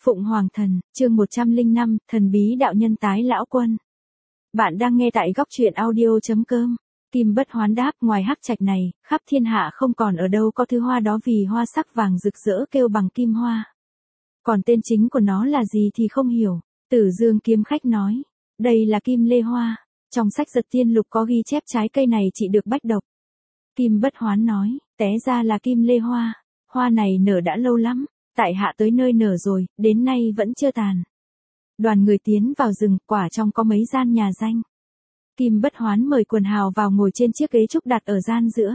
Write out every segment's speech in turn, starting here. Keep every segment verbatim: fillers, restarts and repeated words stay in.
Phụng Hoàng Thần, chương một trăm lẻ năm, thần bí đạo nhân tái lão quân. Bạn đang nghe tại góc truyện audio chấm com. Kim Bất Hoán đáp, ngoài hắc trạch này, khắp thiên hạ không còn ở đâu có thứ hoa đó vì hoa sắc vàng rực rỡ kêu bằng kim hoa. Còn tên chính của nó là gì thì không hiểu. Tử Dương kiếm khách nói, đây là kim lê hoa. Trong sách Giật Tiên Lục có ghi chép trái cây này trị được bách độc. Kim Bất Hoán nói, té ra là kim lê hoa. Hoa này nở đã lâu lắm. Tại hạ tới nơi nở rồi, đến nay vẫn chưa tàn. Đoàn người tiến vào rừng, quả trong có mấy gian nhà danh. Kim Bất Hoán mời quần hào vào ngồi trên chiếc ghế trúc đặt ở gian giữa.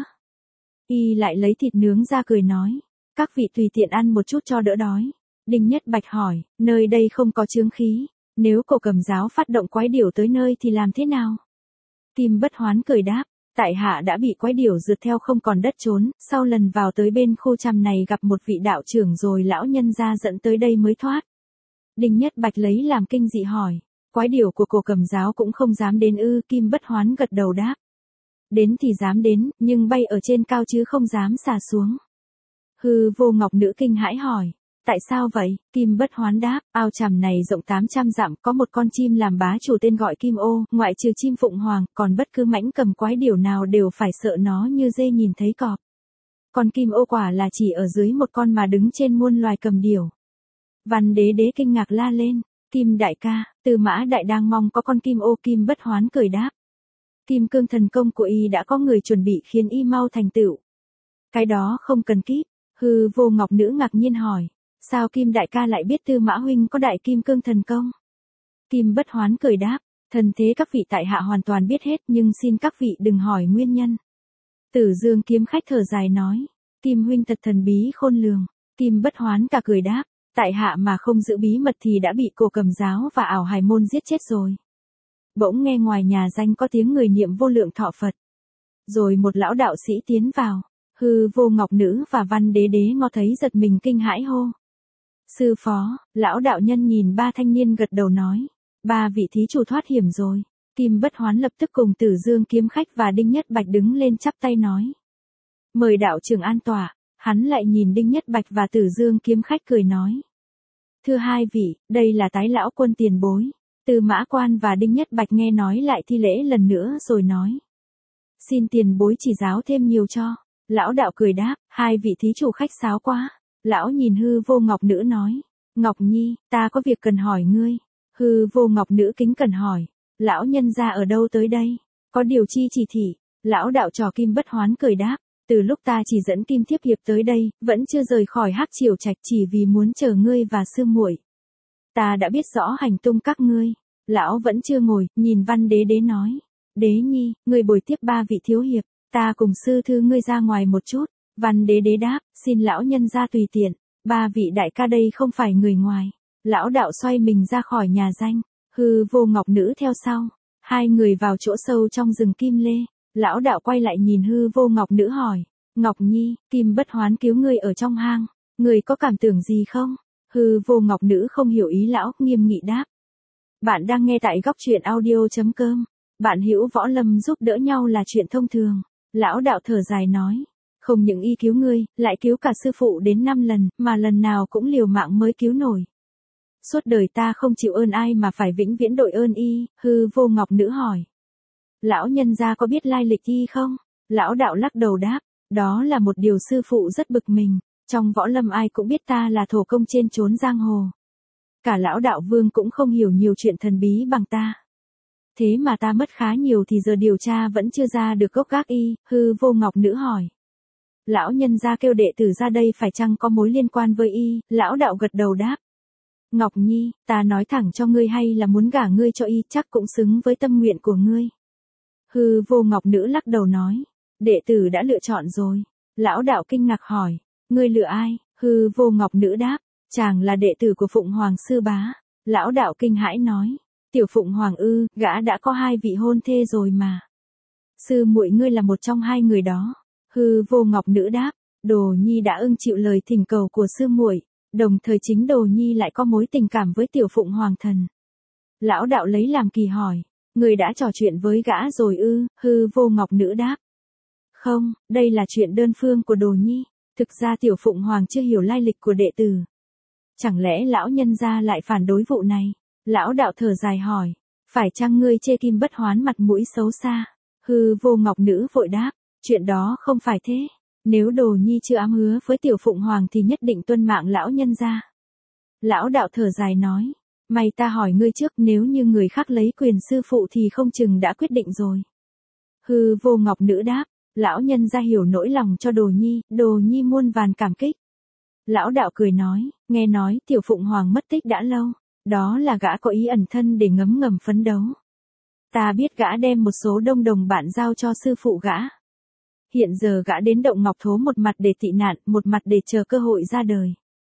Y lại lấy thịt nướng ra cười nói, các vị tùy tiện ăn một chút cho đỡ đói. Đinh Nhất Bạch hỏi, nơi đây không có chướng khí, nếu Cổ Cầm giáo phát động quái điểu tới nơi thì làm thế nào? Kim Bất Hoán cười đáp, tại hạ đã bị quái điểu rượt theo không còn đất trốn, sau lần vào tới bên khu trăm này gặp một vị đạo trưởng rồi lão nhân ra dẫn tới đây mới thoát. Đinh Nhất Bạch lấy làm kinh dị hỏi, quái điểu của Cổ Cầm giáo cũng không dám đến ư? Kim Bất Hoán gật đầu đáp, đến thì dám đến, nhưng bay ở trên cao chứ không dám xà xuống. Hư Vô Ngọc Nữ kinh hãi hỏi, tại sao vậy? Kim Bất Hoán đáp, ao tràm này rộng tám trăm dặm, có một con chim làm bá chủ tên gọi Kim Ô, ngoại trừ chim Phụng Hoàng, còn bất cứ mãnh cầm quái điểu nào đều phải sợ nó như dê nhìn thấy cọp. Con Kim Ô quả là chỉ ở dưới một con mà đứng trên muôn loài cầm điểu. Văn Đế Đế kinh ngạc la lên, Kim đại ca, Tư Mã đại đang mong có con Kim Ô. Kim Bất Hoán cười đáp, Kim Cương thần công của y đã có người chuẩn bị khiến y mau thành tựu. Cái đó không cần kíp. Hư Vô Ngọc Nữ ngạc nhiên hỏi, sao Kim đại ca lại biết Tư Mã huynh có đại kim cương thần công? Kim Bất Hoán cười đáp, thần thế các vị tại hạ hoàn toàn biết hết, nhưng xin các vị đừng hỏi nguyên nhân. Tử Dương kiếm khách thở dài nói, Kim huynh thật thần bí khôn lường. Kim Bất Hoán cả cười đáp, tại hạ mà không giữ bí mật thì đã bị Cổ Cầm giáo và Ảo Hải môn giết chết rồi. Bỗng nghe ngoài nhà danh có tiếng người niệm vô lượng thọ Phật. Rồi một lão đạo sĩ tiến vào. Hư Vô Ngọc Nữ và Văn Đế Đế ngó thấy giật mình kinh hãi hô, sư phó. Lão đạo nhân nhìn ba thanh niên gật đầu nói, ba vị thí chủ thoát hiểm rồi. Kim Bất Hoán lập tức cùng Tử Dương kiếm khách và Đinh Nhất Bạch đứng lên chắp tay nói, mời đạo trưởng an tọa. Hắn lại nhìn Đinh Nhất Bạch và Tử Dương kiếm khách cười nói, thưa hai vị, đây là tái lão quân tiền bối. Tư Mã Quan và Đinh Nhất Bạch nghe nói lại thi lễ lần nữa rồi nói, xin tiền bối chỉ giáo thêm nhiều cho. Lão đạo cười đáp, hai vị thí chủ khách sáo quá. Lão nhìn Hư Vô Ngọc Nữ nói, Ngọc Nhi, ta có việc cần hỏi ngươi. Hư Vô Ngọc Nữ kính cẩn hỏi, lão nhân gia ở đâu tới đây? Có điều chi chỉ thị? Lão đạo trò Kim Bất Hoán cười đáp, từ lúc ta chỉ dẫn Kim Thiếp Hiệp tới đây, vẫn chưa rời khỏi Hắc Triều Trạch chỉ vì muốn chờ ngươi và sư muội. Ta đã biết rõ hành tung các ngươi. Lão vẫn chưa ngồi, nhìn Văn Đế Đế nói, Đế Nhi, ngươi bồi tiếp ba vị thiếu hiệp. Ta cùng sư thư ngươi ra ngoài một chút. Văn Đế Đế đáp, xin lão nhân ra tùy tiện. Ba vị đại ca đây không phải người ngoài. Lão đạo xoay mình ra khỏi nhà danh. Hư Vô Ngọc Nữ theo sau. Hai người vào chỗ sâu trong rừng kim lê. Lão đạo quay lại nhìn Hư Vô Ngọc Nữ hỏi, Ngọc Nhi, Kim Bất Hoán cứu ngươi ở trong hang, ngươi có cảm tưởng gì không? Hư Vô Ngọc Nữ không hiểu ý lão, nghiêm nghị đáp, bạn đang nghe tại góc truyện audio chấm com. Bạn hữu võ lâm giúp đỡ nhau là chuyện thông thường. Lão đạo thở dài nói, không những y cứu ngươi, lại cứu cả sư phụ đến năm lần, mà lần nào cũng liều mạng mới cứu nổi. Suốt đời ta không chịu ơn ai mà phải vĩnh viễn đội ơn y. Hư Vô Ngọc Nữ hỏi, lão nhân gia có biết lai lịch y không? Lão đạo lắc đầu đáp, đó là một điều sư phụ rất bực mình. Trong võ lâm ai cũng biết ta là thổ công trên chốn giang hồ. Cả lão đạo vương cũng không hiểu nhiều chuyện thần bí bằng ta. Thế mà ta mất khá nhiều thì giờ điều tra vẫn chưa ra được gốc gác y. Hư Vô Ngọc Nữ hỏi, lão nhân gia kêu đệ tử ra đây phải chăng có mối liên quan với y? Lão đạo gật đầu đáp, Ngọc Nhi, ta nói thẳng cho ngươi hay là muốn gả ngươi cho y chắc cũng xứng với tâm nguyện của ngươi. Hư Vô Ngọc Nữ lắc đầu nói, đệ tử đã lựa chọn rồi. Lão đạo kinh ngạc hỏi, ngươi lựa ai? Hư Vô Ngọc Nữ đáp, chàng là đệ tử của Phụng Hoàng sư bá. Lão đạo kinh hãi nói, tiểu Phụng Hoàng ư? Gã đã có hai vị hôn thê rồi mà. Sư muội ngươi là một trong hai người đó. Hư Vô Ngọc Nữ đáp, Đồ Nhi đã ưng chịu lời thỉnh cầu của sư muội, đồng thời chính Đồ Nhi lại có mối tình cảm với tiểu Phụng Hoàng thần. Lão đạo lấy làm kỳ hỏi, người đã trò chuyện với gã rồi ư? Hư Vô Ngọc Nữ đáp, không, đây là chuyện đơn phương của Đồ Nhi. Thực ra tiểu Phụng Hoàng chưa hiểu lai lịch của đệ tử. Chẳng lẽ lão nhân gia lại phản đối vụ này? Lão đạo thở dài hỏi, phải chăng ngươi chê Kim Bất Hoán mặt mũi xấu xa? Hư Vô Ngọc Nữ vội đáp, chuyện đó không phải thế. Nếu Đồ Nhi chưa ám hứa với Tiểu Phụng Hoàng thì nhất định tuân mạng lão nhân gia. Lão đạo thở dài nói, mày ta hỏi ngươi trước, nếu như người khác lấy quyền sư phụ thì không chừng đã quyết định rồi. Hư Vô Ngọc Nữ đáp, lão nhân gia hiểu nỗi lòng cho Đồ Nhi, Đồ Nhi muôn vàn cảm kích. Lão đạo cười nói, nghe nói Tiểu Phụng Hoàng mất tích đã lâu, đó là gã có ý ẩn thân để ngấm ngầm phấn đấu. Ta biết gã đem một số đông đồng bạn giao cho sư phụ gã. Hiện giờ gã đến động Ngọc Thố một mặt để tị nạn, một mặt để chờ cơ hội ra đời.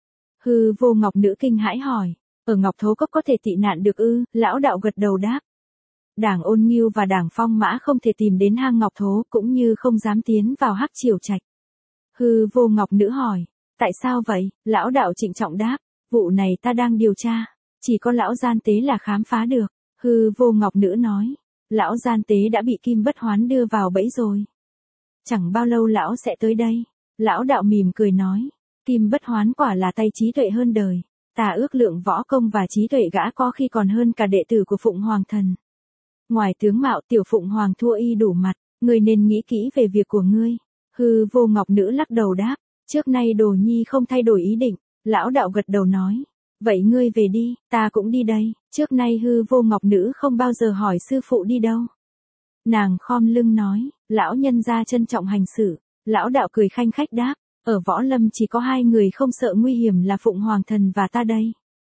Hư Vô Ngọc Nữ kinh hãi hỏi, ở Ngọc Thố Cốc có thể tị nạn được ư? Lão đạo gật đầu đáp. Đảng Ôn Ngưu và Đảng Phong Mã không thể tìm đến hang Ngọc Thố, cũng như không dám tiến vào Hắc Triều Trạch. Hư Vô Ngọc Nữ hỏi, tại sao vậy? Lão đạo trịnh trọng đáp, vụ này ta đang điều tra, chỉ có lão gian tế là khám phá được. Hư Vô Ngọc Nữ nói, lão gian tế đã bị Kim Bất Hoán đưa vào bẫy rồi. Chẳng bao lâu lão sẽ tới đây. Lão đạo mỉm cười nói, Kim Bất Hoán quả là tay trí tuệ hơn đời. Ta ước lượng võ công và trí tuệ gã có khi còn hơn cả đệ tử của Phụng Hoàng Thần. Ngoài tướng mạo Tiểu Phụng Hoàng thua y đủ mặt, ngươi nên nghĩ kỹ về việc của ngươi. Hư Vô Ngọc Nữ lắc đầu đáp, trước nay Đồ Nhi không thay đổi ý định. Lão đạo gật đầu nói, vậy ngươi về đi, ta cũng đi đây. Trước nay Hư Vô Ngọc Nữ không bao giờ hỏi sư phụ đi đâu. Nàng khom lưng nói, lão nhân gia trân trọng hành xử. Lão đạo cười khanh khách đáp, ở Võ Lâm chỉ có hai người không sợ nguy hiểm là Phụng Hoàng Thần và ta đây.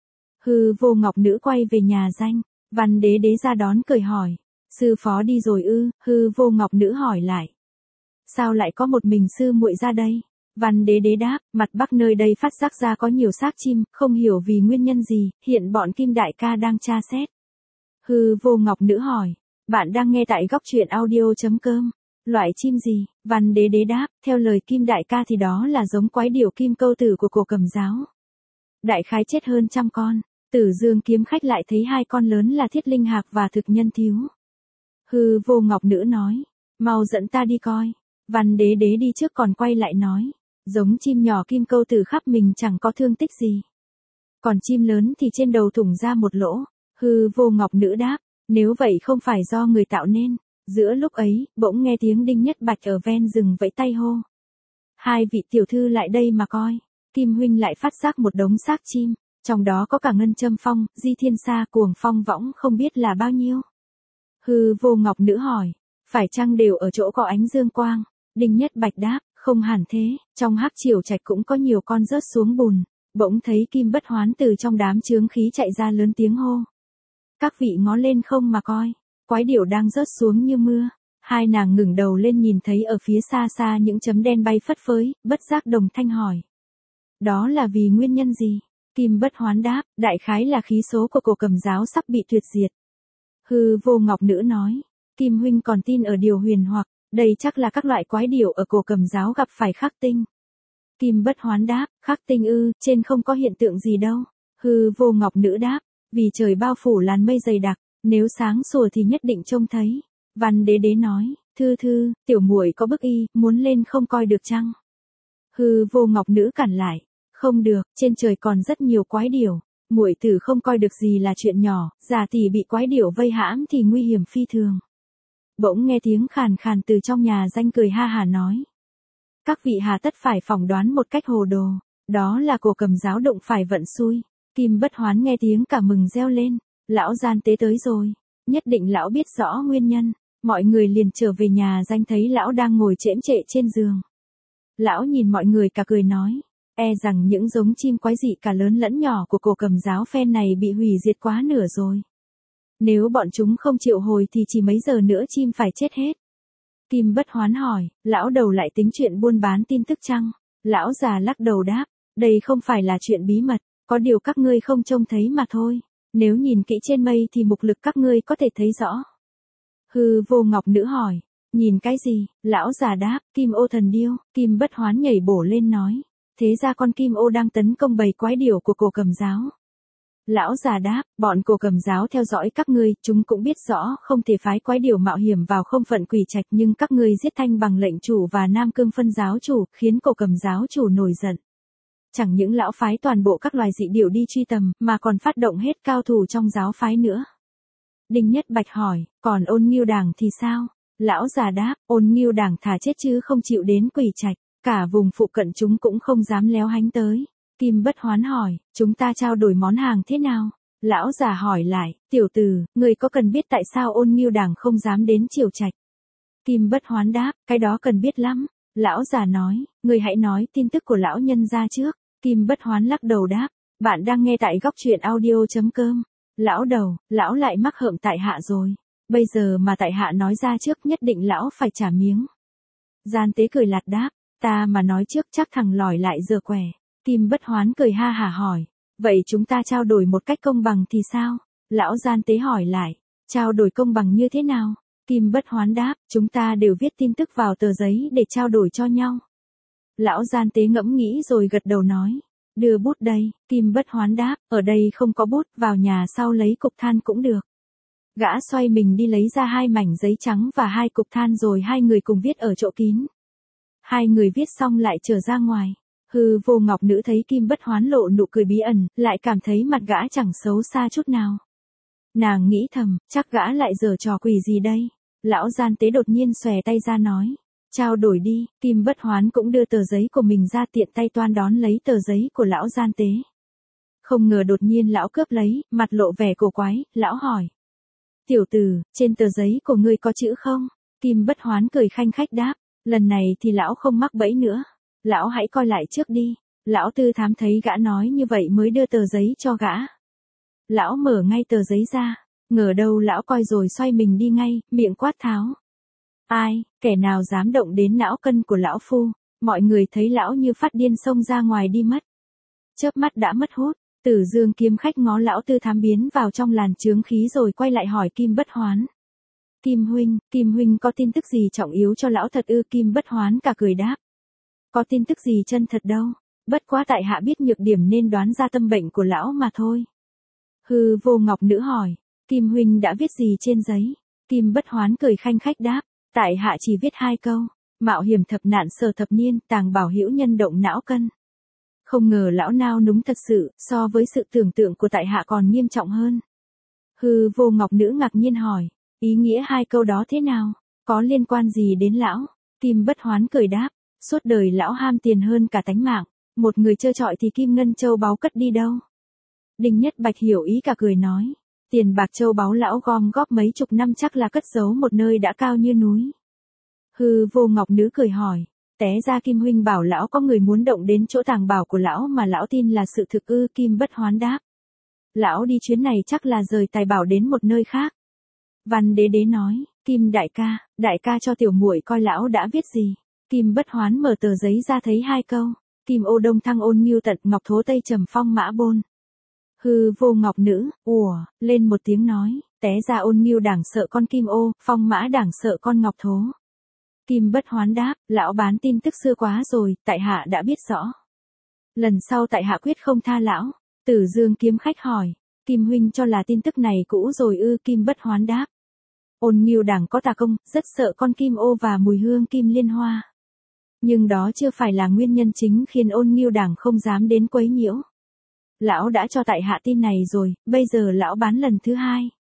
Hư Vô Ngọc Nữ quay về nhà Danh. Văn Đế Đế ra đón cười hỏi, sư phó đi rồi ư? Hư Vô Ngọc Nữ hỏi lại, sao lại có một mình sư muội ra đây? Văn Đế Đế đáp, mặt bắc nơi đây phát giác ra có nhiều xác chim, không hiểu vì nguyên nhân gì, hiện bọn Kim đại ca đang tra xét. Hư Vô Ngọc Nữ hỏi, bạn đang nghe tại góc truyện audio.com, loại chim gì? Văn Đế Đế đáp, theo lời Kim đại ca thì đó là giống quái điểu kim câu tử của Cổ Cầm giáo. Đại khái chết hơn trăm con. Tử Dương kiếm khách lại thấy hai con lớn là Thiết Linh Hạc và Thực Nhân Thiếu. Hư Vô Ngọc Nữ nói, mau dẫn ta đi coi. Văn Đế Đế đi trước còn quay lại nói, giống chim nhỏ kim câu tử khắp mình chẳng có thương tích gì. Còn chim lớn thì trên đầu thủng ra một lỗ. Hư Vô Ngọc Nữ đáp, nếu vậy không phải do người tạo nên. Giữa lúc ấy, bỗng nghe tiếng Đinh Nhất Bạch ở ven rừng vẫy tay hô, hai vị tiểu thư lại đây mà coi. Kim huynh lại phát giác một đống xác chim. Trong đó có cả Ngân Châm Phong, Di Thiên Sa, Cuồng Phong Võng không biết là bao nhiêu. Hư Vô Ngọc Nữ hỏi, phải chăng đều ở chỗ có ánh dương quang? Đinh Nhất Bạch đáp, không hẳn thế, trong Hắc Triều Trạch cũng có nhiều con rớt xuống bùn. Bỗng thấy Kim Bất Hoán từ trong đám chướng khí chạy ra lớn tiếng hô, các vị ngó lên không mà coi, quái điểu đang rớt xuống như mưa. Hai nàng ngẩng đầu lên nhìn thấy ở phía xa xa những chấm đen bay phất phới, bất giác đồng thanh hỏi, đó là vì nguyên nhân gì? Kim Bất Hoán đáp, đại khái là khí số của Cổ Cầm giáo sắp bị tuyệt diệt. Hư Vô Ngọc Nữ nói, Kim huynh còn tin ở điều huyền hoặc, đây chắc là các loại quái điểu ở Cổ Cầm giáo gặp phải khắc tinh. Kim Bất Hoán đáp, khắc tinh ư, trên không có hiện tượng gì đâu. Hư Vô Ngọc Nữ đáp, vì trời bao phủ làn mây dày đặc, nếu sáng sủa thì nhất định trông thấy. Văn Đế Đế nói, thư thư, tiểu muội có bức y, muốn lên không coi được chăng? Hư Vô Ngọc Nữ cản lại, không được, trên trời còn rất nhiều quái điểu, muội tử không coi được gì là chuyện nhỏ, giả tỷ bị quái điểu vây hãm thì nguy hiểm phi thường. Bỗng nghe tiếng khàn khàn từ trong nhà Danh cười ha hà nói, các vị hà tất phải phỏng đoán một cách hồ đồ, đó là Cổ Cầm giáo đụng phải vận xui. Kim Bất Hoán nghe tiếng cả mừng reo lên, lão gian tế tới rồi, nhất định lão biết rõ nguyên nhân. Mọi người liền trở về nhà Danh thấy lão đang ngồi chễm chệ trên giường. Lão nhìn mọi người cả cười nói, e rằng những giống chim quái dị cả lớn lẫn nhỏ của Cổ Cầm giáo phen này bị hủy diệt quá nửa rồi. Nếu bọn chúng không chịu hồi thì chỉ mấy giờ nữa chim phải chết hết. Kim Bất Hoán hỏi, lão đầu lại tính chuyện buôn bán tin tức chăng? Lão già lắc đầu đáp, đây không phải là chuyện bí mật, có điều các ngươi không trông thấy mà thôi. Nếu nhìn kỹ trên mây thì mục lực các ngươi có thể thấy rõ. Hư Vô Ngọc Nữ hỏi, nhìn cái gì? Lão già đáp, Kim Ô thần điêu. Kim Bất Hoán nhảy bổ lên nói, thế ra con Kim Ô đang tấn công bầy quái điểu của Cổ Cầm giáo. Lão già đáp, bọn Cổ Cầm giáo theo dõi các ngươi, chúng cũng biết rõ không thể phái quái điểu mạo hiểm vào không phận Quỷ Trạch, nhưng các ngươi giết Thanh Bằng lệnh chủ và Nam Cương phân giáo chủ, khiến Cổ Cầm giáo chủ nổi giận. chẳng những lão phái toàn bộ các loài dị điểu đi truy tầm, mà còn phát động hết cao thủ trong giáo phái nữa. Đinh Nhất Bạch hỏi, còn Ôn Ngưu Đảng thì sao? Lão già đáp, Ôn Ngưu Đảng thà chết chứ không chịu đến Quỷ Trạch, cả vùng phụ cận chúng cũng không dám léo hánh tới. Kim Bất Hoán hỏi, chúng ta trao đổi món hàng thế nào? Lão già hỏi lại, tiểu tử, người có cần biết tại sao Ôn Ngưu Đảng không dám đến Triều Trạch? Kim Bất Hoán đáp, cái đó cần biết lắm. Lão già nói, người hãy nói tin tức của lão nhân ra trước. Kim Bất Hoán lắc đầu đáp, bạn đang nghe tại góc truyện audio.com. Lão đầu, lão lại mắc hợm tại hạ rồi. Bây giờ mà tại hạ nói ra trước nhất định lão phải trả miếng. Gian tế cười lạt đáp, ta mà nói trước chắc thằng lòi lại giờ quẻ. Kim Bất Hoán cười ha hả hỏi, vậy chúng ta trao đổi một cách công bằng thì sao? Lão gian tế hỏi lại, trao đổi công bằng như thế nào? Kim Bất Hoán đáp, chúng ta đều viết tin tức vào tờ giấy để trao đổi cho nhau. Lão gian tế ngẫm nghĩ rồi gật đầu nói, đưa bút đây. Kim Bất Hoán đáp, ở đây không có bút, vào nhà sau lấy cục than cũng được. Gã xoay mình đi lấy ra hai mảnh giấy trắng và hai cục than rồi hai người cùng viết ở chỗ kín. Hai người viết xong lại trở ra ngoài. Hư Vô Ngọc Nữ thấy Kim Bất Hoán lộ nụ cười bí ẩn, lại cảm thấy mặt gã chẳng xấu xa chút nào. Nàng nghĩ thầm, chắc gã lại giở trò quỷ gì đây. Lão gian tế đột nhiên xòe tay ra nói, trao đổi đi. Kim Bất Hoán cũng đưa tờ giấy của mình ra tiện tay toan đón lấy tờ giấy của lão gian tế. Không ngờ đột nhiên lão cướp lấy, mặt lộ vẻ cổ quái, lão hỏi. Tiểu tử, trên tờ giấy của ngươi có chữ không? Kim Bất Hoán cười khanh khách đáp, lần này thì lão không mắc bẫy nữa. Lão hãy coi lại trước đi. Lão tư thám thấy gã nói như vậy mới đưa tờ giấy cho gã. Lão mở ngay tờ giấy ra, ngờ đâu lão coi rồi xoay mình đi ngay, miệng quát tháo. Ai, kẻ nào dám động đến não cân của lão phu? Mọi người thấy lão như phát điên xông ra ngoài đi mất. Chớp mắt đã mất hút. Tử Dương kiếm khách ngó lão tư thám biến vào trong làn chướng khí rồi quay lại hỏi Kim Bất Hoán. Kim huynh, Kim huynh có tin tức gì trọng yếu cho lão thật ư? Kim Bất Hoán cả cười đáp. Có tin tức gì chân thật đâu, bất quá tại hạ biết nhược điểm nên đoán ra tâm bệnh của lão mà thôi. Hư Vô Ngọc Nữ hỏi, Kim huynh đã viết gì trên giấy? Kim Bất Hoán cười khanh khách đáp, tại hạ chỉ viết hai câu, mạo hiểm thập nạn sở thập niên, tàng bảo hữu nhân động não cân. Không ngờ lão nao núng thật sự, so với sự tưởng tượng của tại hạ còn nghiêm trọng hơn. Hư Vô Ngọc Nữ ngạc nhiên hỏi, ý nghĩa hai câu đó thế nào? Có liên quan gì đến lão? Kim Bất Hoán cười đáp, suốt đời lão ham tiền hơn cả tánh mạng, một người trơ trọi thì kim ngân châu báu cất đi đâu? Đinh Nhất Bạch hiểu ý cả cười nói, tiền bạc châu báu lão gom góp mấy chục năm chắc là cất giấu một nơi đã cao như núi. Hư Vô Ngọc Nữ cười hỏi, té ra Kim huynh bảo lão có người muốn động đến chỗ tàng bảo của lão mà lão tin là sự thực ư? Kim Bất Hoán đáp, lão đi chuyến này chắc là rời tài bảo đến một nơi khác. Văn Đế Đế nói, Kim đại ca, đại ca cho tiểu muội coi lão đã viết gì. Kim Bất Hoán mở tờ giấy ra thấy hai câu, Kim ô đông thăng ôn ngưu tận, ngọc thố tây trầm phong mã bôn. Hư Vô Ngọc Nữ, ủa, lên một tiếng nói, té ra ôn ngưu đảng sợ con Kim ô, phong mã đảng sợ con ngọc thố. Kim Bất Hoán đáp, lão bán tin tức xưa quá rồi, tại hạ đã biết rõ. Lần sau tại hạ quyết không tha lão. Tử Dương kiếm khách hỏi, Kim huynh cho là tin tức này cũ rồi ư? Kim Bất Hoán đáp, ôn ngưu đảng có tà công, rất sợ con Kim ô và mùi hương kim liên hoa. Nhưng đó chưa phải là nguyên nhân chính khiến ôn ngưu đảng không dám đến quấy nhiễu. Lão đã cho tại hạ tin này rồi, bây giờ lão bán lần thứ hai.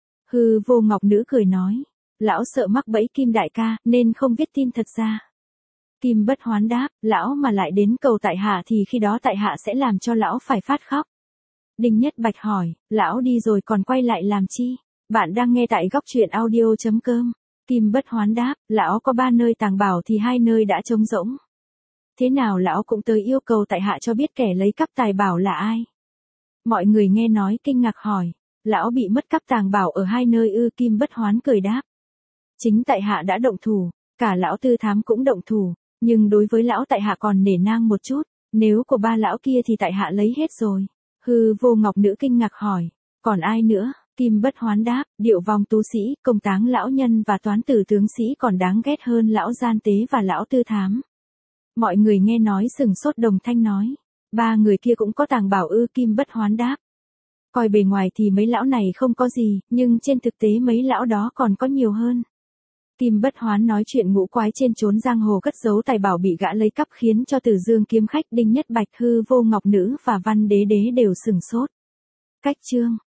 Hư Vô Ngọc Nữ cười nói, lão sợ mắc bẫy Kim đại ca, nên không viết tin thật ra. Kim Bất Hoán đáp, lão mà lại đến cầu tại hạ thì khi đó tại hạ sẽ làm cho lão phải phát khóc. Đinh Nhất Bạch hỏi, lão đi rồi còn quay lại làm chi? Bạn đang nghe tại góc truyện audio.com. Kim Bất Hoán đáp, lão có ba nơi tàng bảo thì hai nơi đã trống rỗng. Thế nào lão cũng tới yêu cầu tại hạ cho biết kẻ lấy cắp tài bảo là ai? Mọi người nghe nói kinh ngạc hỏi, lão bị mất cắp tàng bảo ở hai nơi ư? Kim Bất Hoán cười đáp, chính tại hạ đã động thủ, cả lão tư thám cũng động thủ, nhưng đối với lão tại hạ còn nể nang một chút, nếu của ba lão kia thì tại hạ lấy hết rồi. Hư Vô Ngọc Nữ kinh ngạc hỏi, còn ai nữa? Kim Bất Hoán đáp, điệu vong tú sĩ, công táng lão nhân và toán tử tướng sĩ còn đáng ghét hơn lão gian tế và lão tư thám. Mọi người nghe nói sừng sốt đồng thanh nói, ba người kia cũng có tàng bảo ư? Kim Bất Hoán đáp, coi bề ngoài thì mấy lão này không có gì, nhưng trên thực tế mấy lão đó còn có nhiều hơn. Kim Bất Hoán nói chuyện ngũ quái trên trốn giang hồ cất giấu tài bảo bị gã lấy cắp khiến cho Từ Dương kiếm khách Đinh Nhất Bạch, Hư Vô Ngọc Nữ và Văn Đế Đế đều sừng sốt. Cách chương